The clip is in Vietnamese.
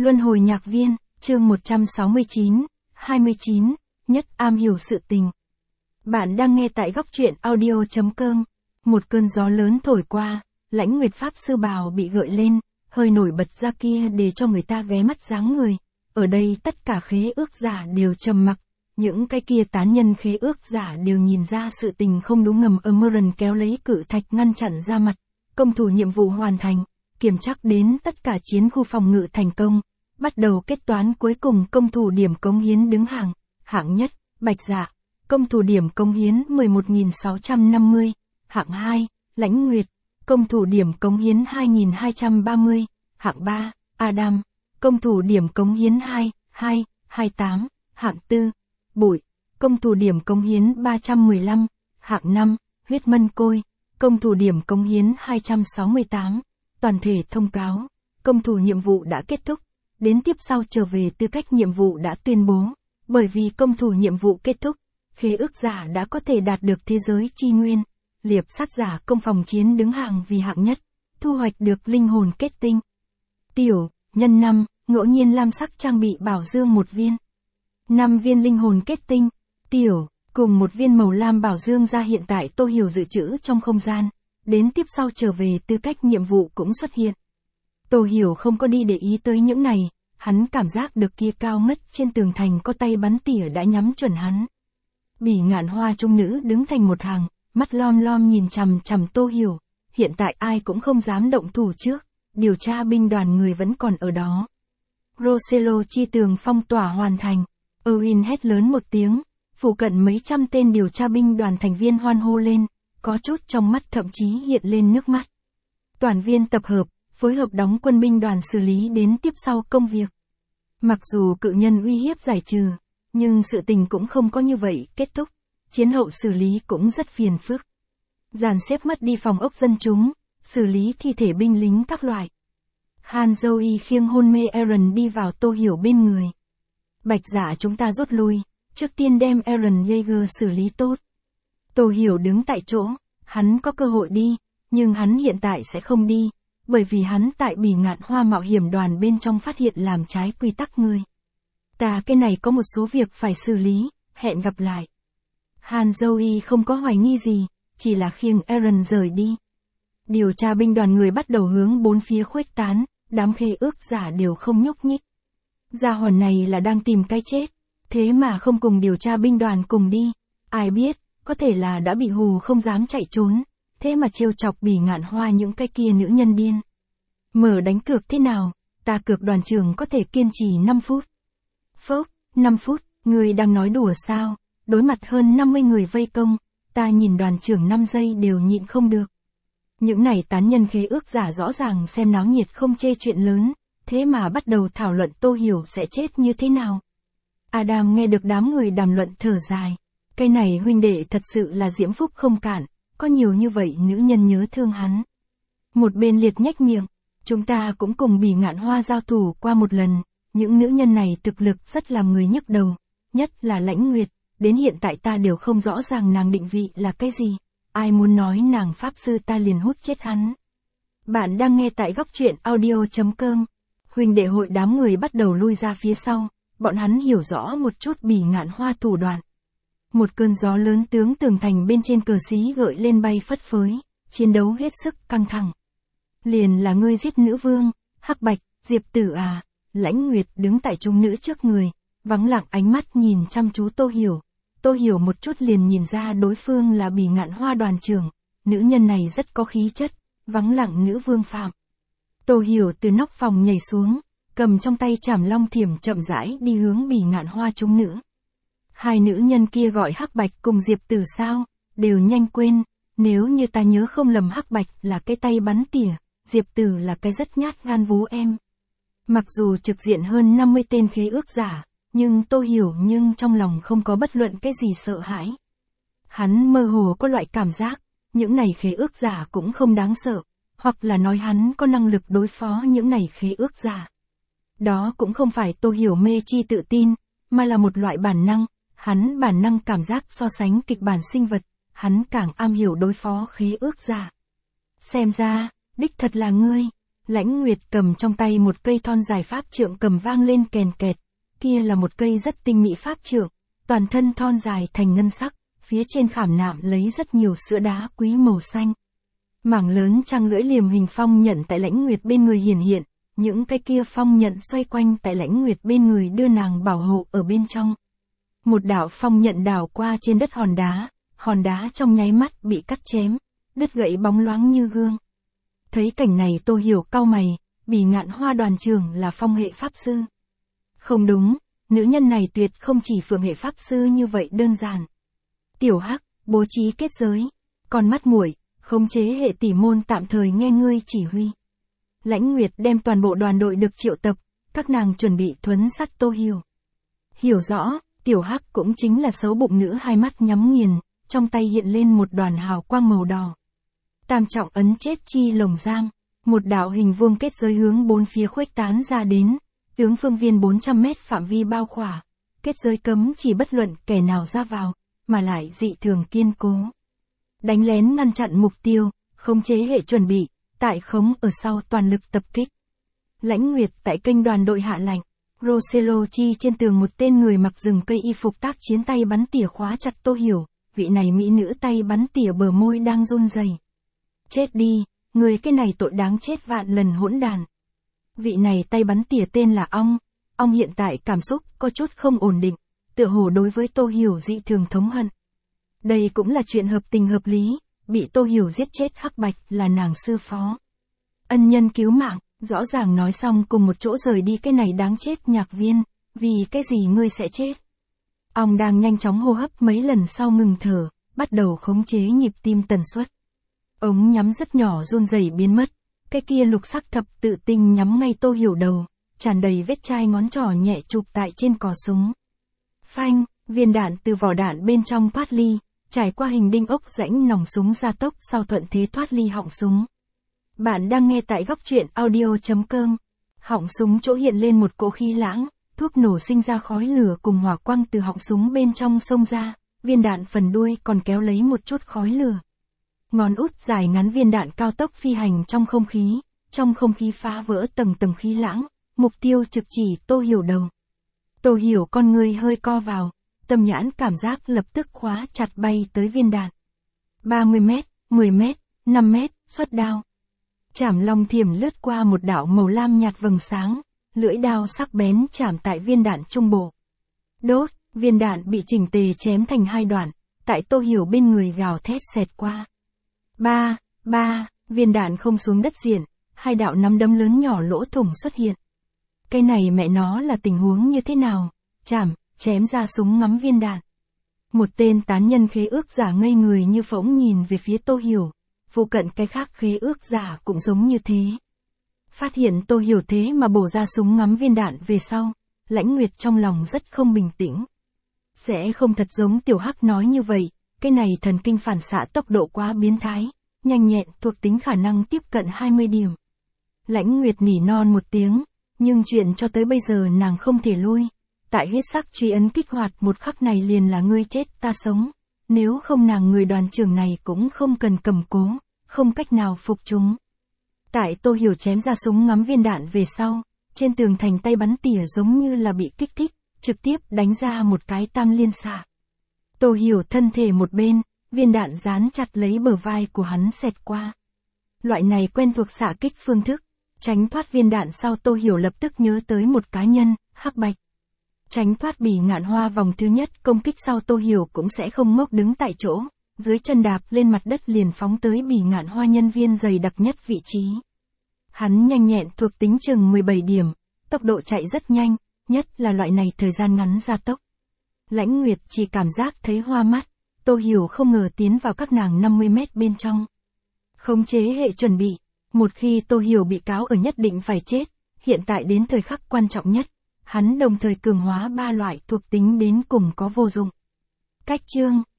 Luân hồi nhạc viên, chương 169, 29, nhất am hiểu sự tình. Bạn đang nghe tại góc truyện audio.com. Một cơn gió lớn thổi qua, lãnh nguyệt pháp sư bào bị gợi lên, hơi nổi bật ra kia để cho người ta ghé mắt dáng người. Ở đây tất cả khế ước giả đều trầm mặc, những cái kia tán nhân khế ước giả đều nhìn ra sự tình không đúng ngầm. Emerald kéo lấy cự thạch ngăn chặn ra mặt, công thủ nhiệm vụ hoàn thành, kiểm chắc đến tất cả chiến khu phòng ngự thành công, bắt đầu kết toán cuối cùng. Công thủ điểm cống hiến đứng hàng, hạng nhất, Bạch Dạ, công thủ điểm cống hiến 11.650, hạng 2, Lãnh Nguyệt, công thủ điểm cống hiến 2.230, hạng 3, Adam, công thủ điểm cống hiến 28, hạng 4, Bụi, công thủ điểm cống hiến 315, hạng 5, Huyết Mân Côi, công thủ điểm cống hiến 268, toàn thể thông cáo, công thủ nhiệm vụ đã kết thúc, đến tiếp sau trở về tư cách nhiệm vụ đã tuyên bố, bởi vì công thủ nhiệm vụ kết thúc, khế ước giả đã có thể đạt được thế giới chi nguyên, liệp sát giả công phòng chiến đứng hàng vì hạng nhất, thu hoạch được linh hồn kết tinh. Tiểu, nhân 5, ngẫu nhiên lam sắc trang bị bảo dương 1 viên. 5 viên linh hồn kết tinh, tiểu, cùng 1 viên màu lam bảo dương ra hiện tại Tô Hiểu dự trữ trong không gian, đến tiếp sau trở về tư cách nhiệm vụ cũng xuất hiện. Tô Hiểu không có đi để ý tới những này, hắn cảm giác được kia cao ngất trên tường thành có tay bắn tỉa đã nhắm chuẩn hắn. Bỉ Ngạn Hoa trung nữ đứng thành một hàng, mắt lom lom nhìn chằm chằm Tô Hiểu, hiện tại ai cũng không dám động thủ trước, điều tra binh đoàn người vẫn còn ở đó. Rosello chi tường phong tỏa hoàn thành, Erwin hét lớn một tiếng, phụ cận mấy trăm tên điều tra binh đoàn thành viên hoan hô lên, có chút trong mắt thậm chí hiện lên nước mắt. Toàn viên tập hợp, phối hợp đóng quân binh đoàn xử lý đến tiếp sau công việc. Mặc dù cự nhân uy hiếp giải trừ, nhưng sự tình cũng không có như vậy kết thúc, chiến hậu xử lý cũng rất phiền phức. Dàn xếp mất đi phòng ốc dân chúng, xử lý thi thể binh lính các loại. Han Joey khiêng hôn mê Aaron đi vào Tô Hiểu bên người. Bạch Dạ chúng ta rút lui, trước tiên đem Aaron Yeager xử lý tốt. Tô Hiểu đứng tại chỗ, hắn có cơ hội đi, nhưng hắn hiện tại sẽ không đi, bởi vì hắn tại Bỉ Ngạn Hoa mạo hiểm đoàn bên trong phát hiện làm trái quy tắc người. Cái này có một số việc phải xử lý, hẹn gặp lại. Han Joey không có hoài nghi gì, chỉ là khiêng Aaron rời đi. Điều tra binh đoàn người bắt đầu hướng bốn phía khuếch tán, đám khế ước giả đều không nhúc nhích. Gia hỏa này là đang tìm cái chết, thế mà không cùng điều tra binh đoàn cùng đi, ai biết, có thể là đã bị hù không dám chạy trốn, thế mà trêu chọc Bỉ Ngạn Hoa những cái kia nữ nhân điên. Mở đánh cược thế nào, ta cược đoàn trưởng có thể kiên trì 5 phút. Phốc, 5 phút, người đang nói đùa sao, đối mặt hơn 50 người vây công, ta nhìn đoàn trưởng 5 giây đều nhịn không được. Những này tán nhân khế ước giả rõ ràng xem náo nhiệt không chê chuyện lớn, thế mà bắt đầu thảo luận Tô Hiểu sẽ chết như thế nào. Adam nghe được đám người đàm luận thở dài, cái này huynh đệ thật sự là diễm phúc không cạn, có nhiều như vậy nữ nhân nhớ thương hắn. Một bên liệt nhếch miệng, chúng ta cũng cùng Bỉ Ngạn Hoa giao thủ qua một lần, những nữ nhân này thực lực rất làm người nhức đầu, nhất là Lãnh Nguyệt, đến hiện tại ta đều không rõ ràng nàng định vị là cái gì, ai muốn nói nàng pháp sư ta liền hút chết hắn. Bạn đang nghe tại góc truyện audio.com. Huynh đệ hội đám người bắt đầu lui ra phía sau, bọn hắn hiểu rõ một chút Bỉ Ngạn Hoa thủ đoạn. Một cơn gió lớn tướng tường thành bên trên cờ xí gợi lên bay phất phới, chiến đấu hết sức căng thẳng. Liền là ngươi giết nữ vương, Hắc Bạch, Diệp Tử à, Lãnh Nguyệt đứng tại trung nữ trước người, vắng lặng ánh mắt nhìn chăm chú Tô Hiểu. Tô Hiểu một chút liền nhìn ra đối phương là Bỉ Ngạn Hoa đoàn trưởng, nữ nhân này rất có khí chất, vắng lặng nữ vương phạm. Tô Hiểu từ nóc phòng nhảy xuống, cầm trong tay chảm long thiểm chậm rãi đi hướng Bỉ Ngạn Hoa trung nữ. Hai nữ nhân kia gọi Hắc Bạch cùng Diệp Tử sao, đều nhanh quên, nếu như ta nhớ không lầm Hắc Bạch là cái tay bắn tỉa, Diệp Tử là cái rất nhát gan vú em. Mặc dù trực diện hơn 50 tên khế ước giả, nhưng Tô Hiểu nhưng trong lòng không có bất luận cái gì sợ hãi. Hắn mơ hồ có loại cảm giác, những này khế ước giả cũng không đáng sợ, hoặc là nói hắn có năng lực đối phó những này khế ước giả. Đó cũng không phải Tô Hiểu mê chi tự tin, mà là một loại bản năng, hắn bản năng cảm giác so sánh kịch bản sinh vật, hắn càng am hiểu đối phó khế ước giả. Xem ra, đích thật là ngươi, Lãnh Nguyệt cầm trong tay một cây thon dài pháp trượng cầm vang lên kèn kẹt, kia là một cây rất tinh mỹ pháp trượng, toàn thân thon dài thành ngân sắc, phía trên khảm nạm lấy rất nhiều sữa đá quý màu xanh. Mảng lớn trăng lưỡi liềm hình phong nhận tại Lãnh Nguyệt bên người hiển hiện, những cái kia phong nhận xoay quanh tại Lãnh Nguyệt bên người đưa nàng bảo hộ ở bên trong. Một đạo phong nhận đảo qua trên đất hòn đá trong nháy mắt bị cắt chém, đứt gãy bóng loáng như gương. Thấy cảnh này Tô Hiểu cau mày, Bỉ Ngạn Hoa đoàn trưởng là phong hệ pháp sư. Không đúng, nữ nhân này tuyệt không chỉ phượng hệ pháp sư như vậy đơn giản. Tiểu Hắc, bố trí kết giới, con mắt muội, khống chế hệ tỷ môn tạm thời nghe ngươi chỉ huy. Lãnh Nguyệt đem toàn bộ đoàn đội được triệu tập, các nàng chuẩn bị thuấn sát Tô Hiểu. Hiểu rõ, Tiểu Hắc cũng chính là xấu bụng nữ hai mắt nhắm nghiền, trong tay hiện lên một đoàn hào quang màu đỏ. Tam trọng ấn chết chi lồng giam, một đạo hình vuông kết giới hướng bốn phía khuếch tán ra đến, tướng phương viên 400 mét phạm vi bao khỏa, kết giới cấm chỉ bất luận kẻ nào ra vào, mà lại dị thường kiên cố. Đánh lén ngăn chặn mục tiêu, khống chế hệ chuẩn bị, tại khống ở sau toàn lực tập kích. Lãnh Nguyệt tại kênh đoàn đội hạ lệnh, Rosello chi trên tường một tên người mặc rừng cây y phục tác chiến tay bắn tỉa khóa chặt Tô Hiểu, vị này mỹ nữ tay bắn tỉa bờ môi đang run rẩy. Chết đi, người cái này tội đáng chết vạn lần hỗn đàn. Vị này tay bắn tỉa tên là Ong hiện tại cảm xúc có chút không ổn định, tựa hồ đối với Tô Hiểu dị thường thống hận. Đây cũng là chuyện hợp tình hợp lý, bị Tô Hiểu giết chết Hắc Bạch là nàng sư phó. Ân nhân cứu mạng, rõ ràng nói xong cùng một chỗ rời đi cái này đáng chết nhạc viên, vì cái gì ngươi sẽ chết. Ong đang nhanh chóng hô hấp mấy lần sau ngừng thở, bắt đầu khống chế nhịp tim tần suất. Ống nhắm rất nhỏ run rẩy biến mất, cái kia lục sắc thập tự tinh nhắm ngay Tô Hiểu đầu, tràn đầy vết chai ngón trỏ nhẹ chụp tại trên cò súng. Phanh, viên đạn từ vỏ đạn bên trong thoát ly, trải qua hình đinh ốc rãnh nòng súng gia tốc sau thuận thế thoát ly họng súng. Bạn đang nghe tại góc truyện audio.com. Họng súng chỗ hiện lên một cỗ khí lãng, thuốc nổ sinh ra khói lửa cùng hỏa quang từ họng súng bên trong xông ra, viên đạn phần đuôi còn kéo lấy một chút khói lửa. Ngón út dài ngắn viên đạn cao tốc phi hành trong không khí phá vỡ tầng tầng khí lãng, mục tiêu trực chỉ Tô Hiểu đầu. Tô Hiểu con người hơi co vào, tâm nhãn cảm giác lập tức khóa chặt bay tới viên đạn. 30 mét, 10 mét, 5 mét, xuất đao. Chảm long thiểm lướt qua một đạo màu lam nhạt vầng sáng, lưỡi đao sắc bén chạm tại viên đạn trung bộ. Đốt, viên đạn bị chỉnh tề chém thành hai đoạn, tại Tô Hiểu bên người gào thét xẹt qua. Ba, viên đạn không xuống đất diện, hai đạo nắm đấm lớn nhỏ lỗ thủng xuất hiện. Cái này mẹ nó là tình huống như thế nào? Chém ra súng ngắm viên đạn. Một tên tán nhân khế ước giả ngây người như phỗng nhìn về phía Tô Hiểu, phụ cận cái khác khế ước giả cũng giống như thế. Phát hiện Tô Hiểu thế mà bổ ra súng ngắm viên đạn về sau, Lãnh Nguyệt trong lòng rất không bình tĩnh. Sẽ không thật giống Tiểu Hắc nói như vậy, cái này thần kinh phản xạ tốc độ quá biến thái, nhanh nhẹn thuộc tính khả năng tiếp cận 20 điểm. Lãnh Nguyệt nỉ non một tiếng, nhưng chuyện cho tới bây giờ nàng không thể lui. Tại huyết sắc truy ấn kích hoạt một khắc này liền là ngươi chết ta sống, nếu không nàng người đoàn trưởng này cũng không cần cầm cố, không cách nào phục chúng. Tại Tô Hiểu chém ra súng ngắm viên đạn về sau, trên tường thành tay bắn tỉa giống như là bị kích thích, trực tiếp đánh ra một cái tam liên xạ. Tô Hiểu thân thể một bên, viên đạn dán chặt lấy bờ vai của hắn xẹt qua. Loại này quen thuộc xạ kích phương thức, tránh thoát viên đạn sau Tô Hiểu lập tức nhớ tới một cá nhân, Hắc Bạch. Tránh thoát Bỉ Ngạn Hoa vòng thứ nhất công kích sau Tô Hiểu cũng sẽ không ngốc đứng tại chỗ, dưới chân đạp lên mặt đất liền phóng tới Bỉ Ngạn Hoa nhân viên dày đặc nhất vị trí. Hắn nhanh nhẹn thuộc tính chừng 17 điểm, tốc độ chạy rất nhanh, nhất là loại này thời gian ngắn gia tốc. Lãnh Nguyệt chỉ cảm giác thấy hoa mắt, Tô Hiểu không ngờ tiến vào các nàng 50 mét bên trong. Khống chế hệ chuẩn bị, một khi Tô Hiểu bị cáo ở nhất định phải chết, hiện tại đến thời khắc quan trọng nhất, hắn đồng thời cường hóa 3 loại thuộc tính đến cùng có vô dụng. Cách chương